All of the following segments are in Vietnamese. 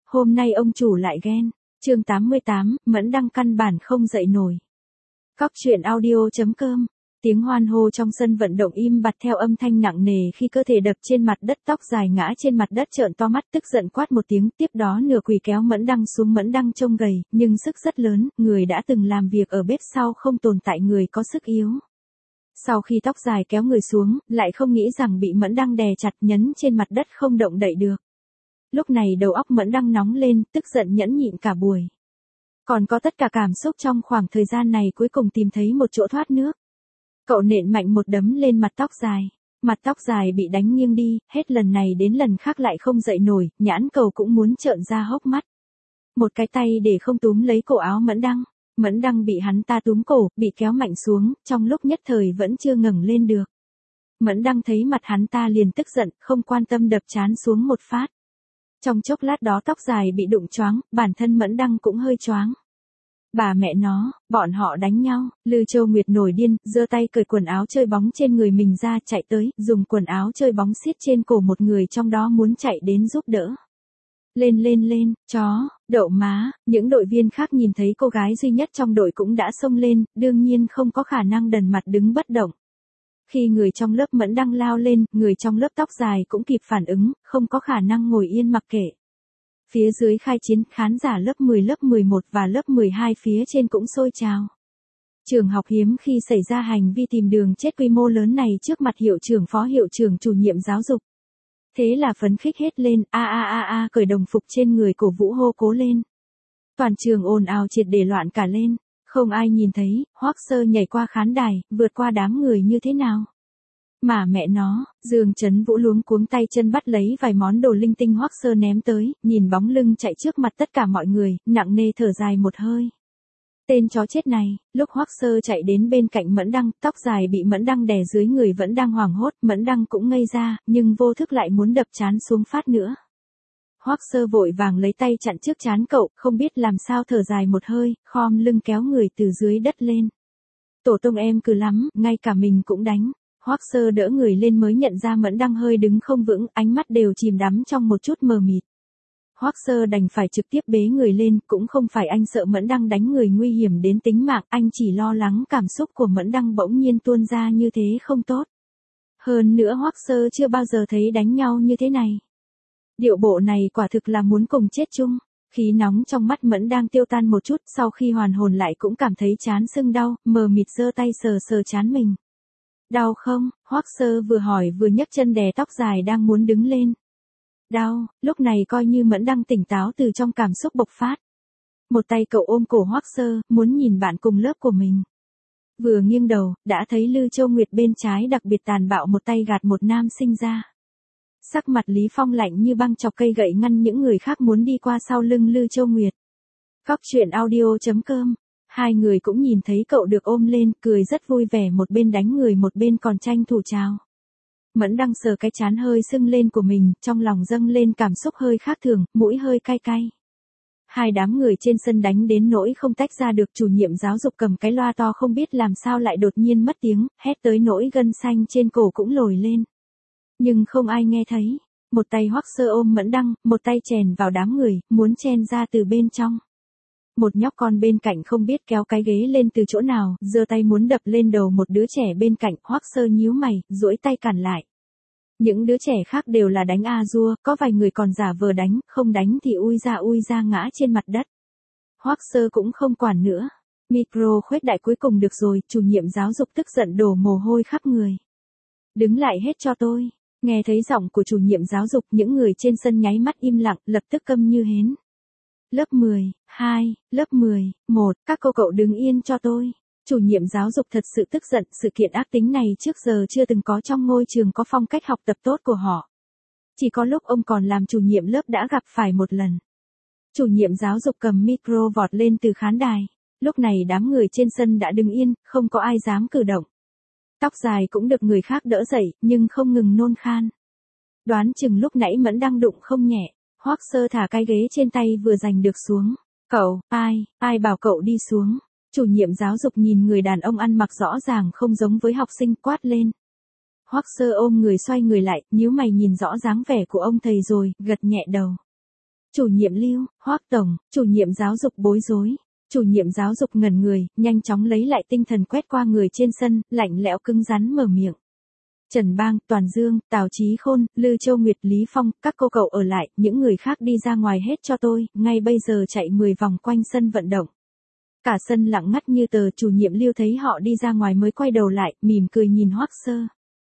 hôm nay ông chủ lại ghen. Chương 88, Mẫn Đăng căn bản không dậy nổi. Cóc truyện audio.com. Tiếng hoan hô trong sân vận động im bặt theo âm thanh nặng nề khi cơ thể đập trên mặt đất, tóc dài ngã trên mặt đất, trợn to mắt tức giận quát một tiếng, tiếp đó nửa quỳ kéo Mẫn Đăng xuống. Mẫn Đăng trông gầy, nhưng sức rất lớn, người đã từng làm việc ở bếp sau không tồn tại người có sức yếu. Sau khi tóc dài kéo người xuống, lại không nghĩ rằng bị Mẫn Đăng đè chặt nhấn trên mặt đất không động đậy được. Lúc này đầu óc Mẫn Đăng nóng lên, tức giận nhẫn nhịn cả buổi. Còn có tất cả cảm xúc trong khoảng thời gian này cuối cùng tìm thấy một chỗ thoát nước. Cậu nện mạnh một đấm lên mặt tóc dài. Mặt tóc dài bị đánh nghiêng đi, hết lần này đến lần khác lại không dậy nổi, nhãn cầu cũng muốn trợn ra hốc mắt. Một cái tay để không túm lấy cổ áo Mẫn Đăng. Mẫn Đăng bị hắn ta túm cổ, bị kéo mạnh xuống, trong lúc nhất thời vẫn chưa ngẩng lên được. Mẫn Đăng thấy mặt hắn ta liền tức giận, không quan tâm đập trán xuống một phát. Trong chốc lát đó tóc dài bị đụng choáng, bản thân Mẫn Đăng cũng hơi choáng. Bà mẹ nó, bọn họ đánh nhau. Lư Châu Nguyệt nổi điên, giơ tay cởi quần áo chơi bóng trên người mình ra, chạy tới, dùng quần áo chơi bóng siết trên cổ một người trong đó muốn chạy đến giúp đỡ. Lên, chó, đậu má. Những đội viên khác nhìn thấy cô gái duy nhất trong đội cũng đã xông lên, đương nhiên không có khả năng đần mặt đứng bất động. Khi người trong lớp Mẫn Đăng lao lên, người trong lớp tóc dài cũng kịp phản ứng, không có khả năng ngồi yên mặc kệ. Phía dưới khai chiến, khán giả lớp 10, lớp 11 và lớp 12 phía trên cũng sôi trào. Trường học hiếm khi xảy ra hành vi tìm đường chết quy mô lớn này trước mặt hiệu trưởng, phó hiệu trưởng, chủ nhiệm giáo dục. Thế là phấn khích hết lên, cởi đồng phục trên người, cổ vũ hô cố lên. Toàn trường ồn ào triệt để loạn cả lên. Không ai nhìn thấy, Hoắc Sơ nhảy qua khán đài, vượt qua đám người như thế nào. Mà mẹ nó, Dương Trấn Vũ luống cuống tay chân bắt lấy vài món đồ linh tinh Hoắc Sơ ném tới, nhìn bóng lưng chạy trước mặt tất cả mọi người, nặng nề thở dài một hơi. Tên chó chết này. Lúc Hoắc Sơ chạy đến bên cạnh Mẫn Đăng, tóc dài bị Mẫn Đăng đè dưới người vẫn đang hoảng hốt, Mẫn Đăng cũng ngây ra, nhưng vô thức lại muốn đập trán xuống phát nữa. Hoắc Sơ vội vàng lấy tay chặn trước trán cậu, không biết làm sao thở dài một hơi, khom lưng kéo người từ dưới đất lên. Tổ tông em cừ lắm, ngay cả mình cũng đánh. Hoắc Sơ đỡ người lên mới nhận ra Mẫn Đăng hơi đứng không vững, ánh mắt đều chìm đắm trong một chút mờ mịt. Hoắc Sơ đành phải trực tiếp bế người lên, cũng không phải anh sợ Mẫn Đăng đánh người nguy hiểm đến tính mạng, anh chỉ lo lắng cảm xúc của Mẫn Đăng bỗng nhiên tuôn ra như thế không tốt. Hơn nữa Hoắc Sơ chưa bao giờ thấy đánh nhau như thế này. Điệu bộ này quả thực là muốn cùng chết chung. Khí nóng trong mắt Mẫn Đăng tiêu tan một chút, sau khi hoàn hồn lại cũng cảm thấy trán sưng đau, mờ mịt giơ tay sờ trán mình. Đau không? Hoắc Sơ vừa hỏi vừa nhấc chân đè tóc dài đang muốn đứng lên. Đau. Lúc này coi như Mẫn Đăng tỉnh táo từ trong cảm xúc bộc phát. Một tay cậu ôm cổ Hoắc Sơ, muốn nhìn bạn cùng lớp của mình. Vừa nghiêng đầu, đã thấy Lư Châu Nguyệt bên trái đặc biệt tàn bạo một tay gạt một nam sinh ra. Sắc mặt Lý Phong lạnh như băng, chọc cây gậy ngăn những người khác muốn đi qua sau lưng Lư Châu Nguyệt. Cóc truyện audio.com. Hai người cũng nhìn thấy cậu được ôm lên, cười rất vui vẻ, một bên đánh người một bên còn tranh thủ chào. Mẫn Đăng sờ cái trán hơi sưng lên của mình, trong lòng dâng lên cảm xúc hơi khác thường, mũi hơi cay cay. Hai đám người trên sân đánh đến nỗi không tách ra được, chủ nhiệm giáo dục cầm cái loa to không biết làm sao lại đột nhiên mất tiếng, hét tới nỗi gân xanh trên cổ cũng nổi lên. Nhưng không ai nghe thấy. Một tay Hoắc Sơ ôm Mẫn Đăng, một tay chèn vào đám người, muốn chen ra từ bên trong. Một nhóc con bên cạnh không biết kéo cái ghế lên từ chỗ nào, giơ tay muốn đập lên đầu một đứa trẻ bên cạnh, Hoắc Sơ nhíu mày, duỗi tay cản lại. Những đứa trẻ khác đều là đánh a dua, có vài người còn giả vờ đánh, không đánh thì ui ra ngã trên mặt đất. Hoắc Sơ cũng không quản nữa. Micro khuếch đại, cuối cùng được rồi, chủ nhiệm giáo dục tức giận đổ mồ hôi khắp người. Đứng lại hết cho tôi. Nghe thấy giọng của chủ nhiệm giáo dục, những người trên sân nháy mắt im lặng, lập tức câm như hến. Lớp 10, 2, lớp 10, 1, các cô cậu đứng yên cho tôi. Chủ nhiệm giáo dục thật sự tức giận, sự kiện ác tính này trước giờ chưa từng có trong ngôi trường có phong cách học tập tốt của họ. Chỉ có lúc ông còn làm chủ nhiệm lớp đã gặp phải một lần. Chủ nhiệm giáo dục cầm micro vọt lên từ khán đài. Lúc này đám người trên sân đã đứng yên, không có ai dám cử động. Tóc dài cũng được người khác đỡ dậy, nhưng không ngừng nôn khan. Đoán chừng lúc nãy Mẫn Đăng đụng không nhẹ. Hoắc Sơ thả cái ghế trên tay vừa giành được xuống. Cậu, ai bảo cậu đi xuống? Chủ nhiệm giáo dục nhìn người đàn ông ăn mặc rõ ràng không giống với học sinh, quát lên. Hoắc Sơ ôm người xoay người lại, nhíu mày nhìn rõ dáng vẻ của ông thầy rồi, gật nhẹ đầu. Chủ nhiệm Lưu, Hoắc tổng, chủ nhiệm giáo dục bối rối. Chủ nhiệm giáo dục ngẩn người, nhanh chóng lấy lại tinh thần quét qua người trên sân, lạnh lẽo cứng rắn mở miệng. Trần Bang, Toàn Dương, Tào Chí Khôn, Lư Châu Nguyệt, Lý Phong, các cô cậu ở lại, những người khác đi ra ngoài hết cho tôi, ngay bây giờ chạy 10 vòng quanh sân vận động. Cả sân lặng ngắt như tờ, chủ nhiệm Lưu thấy họ đi ra ngoài mới quay đầu lại, mỉm cười nhìn Hoắc Sơ.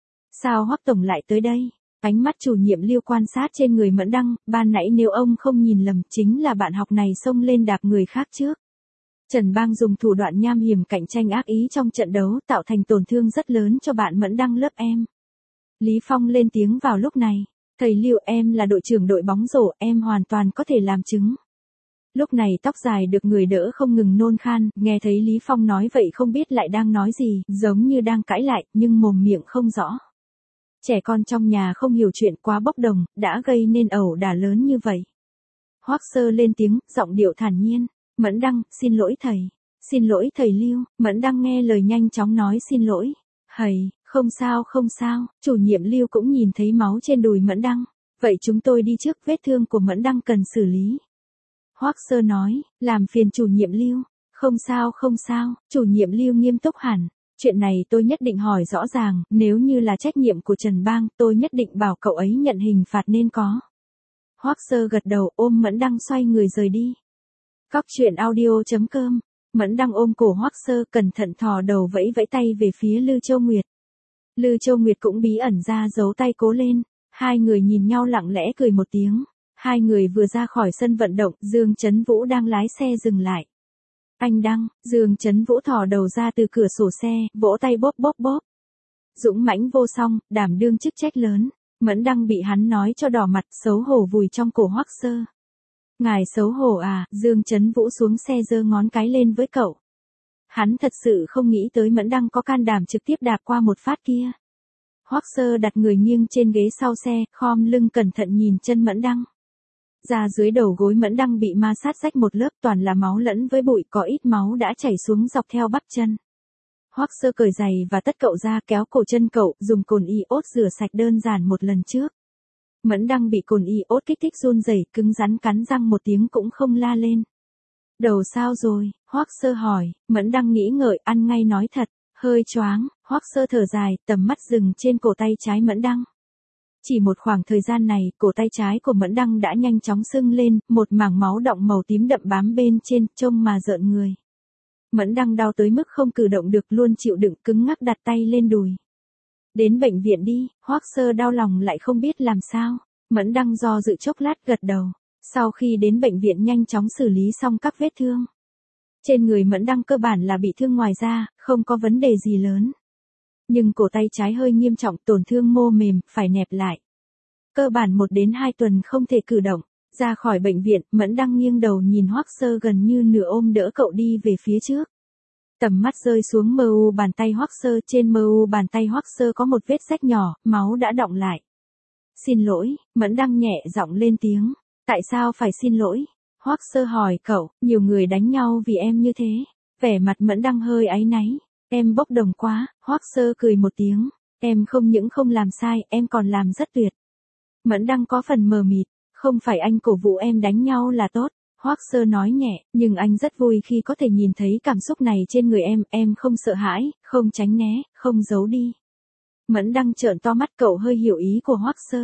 Sao Hoắc tổng lại tới đây? Ánh mắt chủ nhiệm Lưu quan sát trên người Mẫn Đăng, ban nãy nếu ông không nhìn lầm, chính là bạn học này xông lên đạp người khác trước. Trần Bang dùng thủ đoạn nham hiểm cạnh tranh ác ý trong trận đấu tạo thành tổn thương rất lớn cho bạn Mẫn Đăng lớp em. Lý Phong lên tiếng vào lúc này. Thầy Lưu, em là đội trưởng đội bóng rổ, em hoàn toàn có thể làm chứng. Lúc này tóc dài được người đỡ không ngừng nôn khan, nghe thấy Lý Phong nói vậy không biết lại đang nói gì, giống như đang cãi lại, nhưng mồm miệng không rõ. Trẻ con trong nhà không hiểu chuyện quá bốc đồng, đã gây nên ẩu đả lớn như vậy. Hoắc Sơ lên tiếng, giọng điệu thản nhiên. Mẫn Đăng, xin lỗi thầy. Xin lỗi thầy Lưu. Mẫn Đăng nghe lời nhanh chóng nói xin lỗi. Hầy, không sao không sao, chủ nhiệm Lưu cũng nhìn thấy máu trên đùi Mẫn Đăng. Vậy chúng tôi đi trước, vết thương của Mẫn Đăng cần xử lý. Hoắc Sơ nói, làm phiền chủ nhiệm Lưu. Không sao không sao, chủ nhiệm Lưu nghiêm túc hẳn. Chuyện này tôi nhất định hỏi rõ ràng, nếu như là trách nhiệm của Trần Bang, tôi nhất định bảo cậu ấy nhận hình phạt nên có. Hoắc Sơ gật đầu, ôm Mẫn Đăng xoay người rời đi. Cóc truyện audio.com. Mẫn Đăng ôm cổ Hoắc Sơ, cẩn thận thò đầu vẫy vẫy tay về phía Lư Châu Nguyệt. Lư Châu Nguyệt cũng bí ẩn ra giấu tay cố lên. Hai người nhìn nhau lặng lẽ cười một tiếng. Hai người vừa ra khỏi sân vận động, Dương Chấn Vũ đang lái xe dừng lại. Anh Đăng, Dương Chấn Vũ thò đầu ra từ cửa sổ xe, vỗ tay bóp bóp bóp. Dũng mãnh vô song, đảm đương chức trách lớn. Mẫn Đăng bị hắn nói cho đỏ mặt, xấu hổ vùi trong cổ Hoắc Sơ. Ngài xấu hổ à, Dương Chấn Vũ xuống xe giơ ngón cái lên với cậu. Hắn thật sự không nghĩ tới Mẫn Đăng có can đảm trực tiếp đạp qua một phát kia. Hoắc Sơ đặt người nghiêng trên ghế sau xe, khom lưng cẩn thận nhìn chân Mẫn Đăng. Da dưới đầu gối Mẫn Đăng bị ma sát rách một lớp, toàn là máu lẫn với bụi, có ít máu đã chảy xuống dọc theo bắp chân. Hoắc Sơ cởi giày và tất cậu ra, kéo cổ chân cậu, dùng cồn iốt rửa sạch đơn giản một lần trước. Mẫn Đăng bị cồn iốt kích thích run rẩy, cứng rắn cắn răng một tiếng cũng không la lên. Đầu sao rồi? Hoắc Sơ hỏi. Mẫn Đăng nghĩ ngợi, ăn ngay nói thật, hơi choáng. Hoắc Sơ thở dài, tầm mắt dừng trên cổ tay trái Mẫn Đăng. Chỉ một khoảng thời gian này, cổ tay trái của Mẫn Đăng đã nhanh chóng sưng lên, một mảng máu đọng màu tím đậm bám bên trên, trông mà rợn người. Mẫn Đăng đau tới mức không cử động được, luôn chịu đựng, cứng ngắc đặt tay lên đùi. Đến bệnh viện đi. Hoắc Sơ đau lòng lại không biết làm sao. Mẫn Đăng do dự chốc lát gật đầu. Sau khi đến bệnh viện nhanh chóng xử lý xong các vết thương. Trên người Mẫn Đăng cơ bản là bị thương ngoài da, không có vấn đề gì lớn. Nhưng cổ tay trái hơi nghiêm trọng, tổn thương mô mềm, phải nẹp lại. Cơ bản 1 đến 2 tuần không thể cử động. Ra khỏi bệnh viện, Mẫn Đăng nghiêng đầu nhìn Hoắc Sơ gần như nửa ôm đỡ cậu đi về phía trước. Tầm mắt rơi xuống mu bàn tay Hoắc Sơ, trên mu bàn tay Hoắc Sơ có một vết rách nhỏ, máu đã đọng lại. Xin lỗi, Mẫn Đăng nhẹ giọng lên tiếng. Tại sao phải xin lỗi? Hoắc Sơ hỏi cậu, nhiều người đánh nhau vì em như thế. Vẻ mặt Mẫn Đăng hơi áy náy. Em bốc đồng quá. Hoắc Sơ cười một tiếng. Em không những không làm sai, em còn làm rất tuyệt. Mẫn Đăng có phần mờ mịt. Không phải anh cổ vũ em đánh nhau là tốt. Hoắc Sơ nói nhẹ, nhưng anh rất vui khi có thể nhìn thấy cảm xúc này trên người em không sợ hãi, không tránh né, không giấu đi. Mẫn Đăng trợn to mắt, cậu hơi hiểu ý của Hoắc Sơ.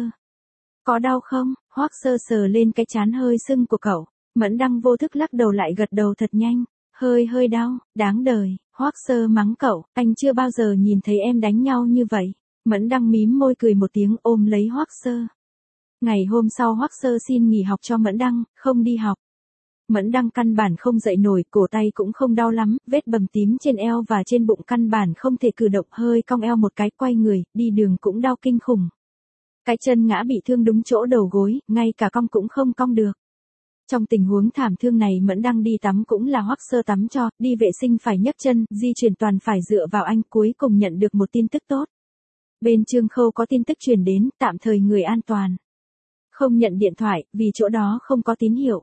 Có đau không? Hoắc Sơ sờ lên cái trán hơi sưng của cậu. Mẫn Đăng vô thức lắc đầu lại gật đầu thật nhanh. Hơi đau, đáng đời. Hoắc Sơ mắng cậu, anh chưa bao giờ nhìn thấy em đánh nhau như vậy. Mẫn Đăng mím môi cười một tiếng ôm lấy Hoắc Sơ. Ngày hôm sau Hoắc Sơ xin nghỉ học cho Mẫn Đăng, không đi học. Mẫn Đăng căn bản không dậy nổi, cổ tay cũng không đau lắm, vết bầm tím trên eo và trên bụng căn bản không thể cử động, hơi cong eo một cái quay người, đi đường cũng đau kinh khủng. Cái chân ngã bị thương đúng chỗ đầu gối, ngay cả cong cũng không cong được. Trong tình huống thảm thương này Mẫn Đăng đi tắm cũng là Hoắc Sơ tắm cho, đi vệ sinh phải nhấc chân, di chuyển toàn phải dựa vào anh, cuối cùng nhận được một tin tức tốt. Bên Trương Khâu có tin tức truyền đến, tạm thời người an toàn. Không nhận điện thoại, vì chỗ đó không có tín hiệu.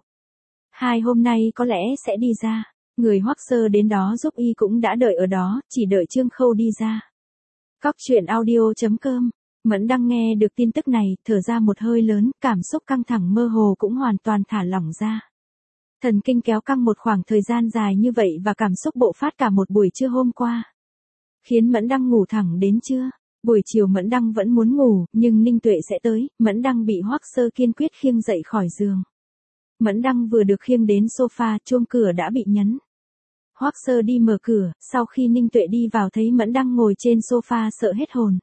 2 hôm nay có lẽ sẽ đi ra. Người Hoắc Sơ đến đó giúp y cũng đã đợi ở đó, chỉ đợi Trương Khâu đi ra. Cóc truyện audio.com Mẫn Đăng nghe được tin tức này, thở ra một hơi lớn, cảm xúc căng thẳng mơ hồ cũng hoàn toàn thả lỏng ra. Thần kinh kéo căng một khoảng thời gian dài như vậy và cảm xúc bộc phát cả một buổi trưa hôm qua. Khiến Mẫn Đăng ngủ thẳng đến trưa. Buổi chiều Mẫn Đăng vẫn muốn ngủ, nhưng Ninh Tuệ sẽ tới, Mẫn Đăng bị Hoắc Sơ kiên quyết khiêng dậy khỏi giường. Mẫn Đăng vừa được khiêng đến sofa, chuông cửa đã bị nhấn. Hoắc Sơ đi mở cửa, sau khi Ninh Tuệ đi vào thấy Mẫn Đăng ngồi trên sofa sợ hết hồn.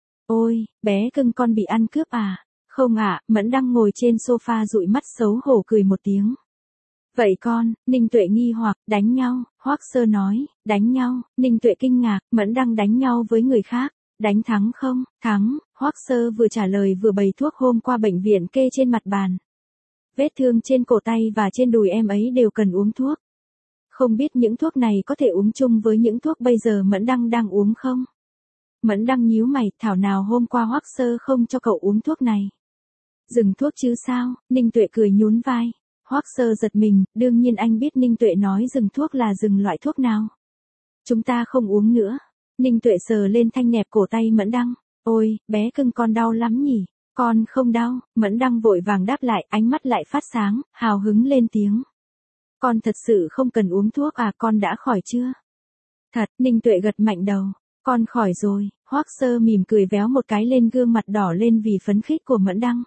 Ôi, bé cưng con bị ăn cướp à? Không ạ, Mẫn Đăng ngồi trên sofa dụi mắt xấu hổ cười một tiếng. Vậy con, Ninh Tuệ nghi hoặc, đánh nhau, Hoắc Sơ nói, đánh nhau, Ninh Tuệ kinh ngạc, Mẫn Đăng đánh nhau với người khác, đánh thắng không, thắng, Hoắc Sơ vừa trả lời vừa bày thuốc hôm qua bệnh viện kê trên mặt bàn. Vết thương trên cổ tay và trên đùi em ấy đều cần uống thuốc. Không biết những thuốc này có thể uống chung với những thuốc bây giờ Mẫn Đăng đang uống không? Mẫn Đăng nhíu mày, thảo nào hôm qua Hoắc Sơ không cho cậu uống thuốc này. Dừng thuốc chứ sao, Ninh Tuệ cười nhún vai. Hoắc Sơ giật mình, đương nhiên anh biết Ninh Tuệ nói dừng thuốc là dừng loại thuốc nào. Chúng ta không uống nữa. Ninh Tuệ sờ lên thanh nẹp cổ tay Mẫn Đăng. Ôi, bé cưng con đau lắm nhỉ? Con không đau, Mẫn Đăng vội vàng đáp lại, ánh mắt lại phát sáng, hào hứng lên tiếng. Con thật sự không cần uống thuốc à, con đã khỏi chưa? Thật, Ninh Tuệ gật mạnh đầu. Con khỏi rồi, Hoắc Sơ mỉm cười véo một cái lên gương mặt đỏ lên vì phấn khích của Mẫn Đăng.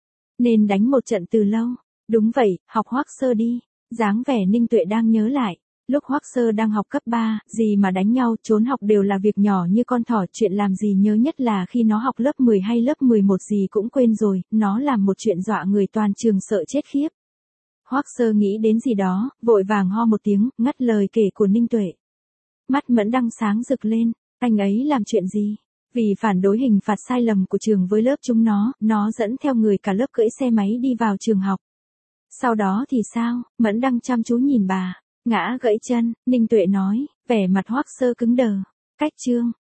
Nên đánh một trận từ lâu. Đúng vậy, học Hoắc Sơ đi. Dáng vẻ Ninh Tuệ đang nhớ lại. Lúc Hoắc Sơ đang học cấp 3, gì mà đánh nhau, trốn học đều là việc nhỏ như con thỏ. Chuyện làm gì nhớ nhất là khi nó học lớp 10 hay lớp 11 gì cũng quên rồi, nó làm một chuyện dọa người toàn trường sợ chết khiếp. Hoắc Sơ nghĩ đến gì đó, vội vàng ho một tiếng, ngắt lời kể của Ninh Tuệ. Mắt Mẫn Đăng sáng rực lên, anh ấy làm chuyện gì? Vì phản đối hình phạt sai lầm của trường với lớp chúng nó dẫn theo người cả lớp cưỡi xe máy đi vào trường học. Sau đó thì sao? Mẫn Đăng chăm chú nhìn bà. Ngã gãy chân, Ninh Tuệ nói, vẻ mặt Hoắc Sơ cứng đờ. Cách chương,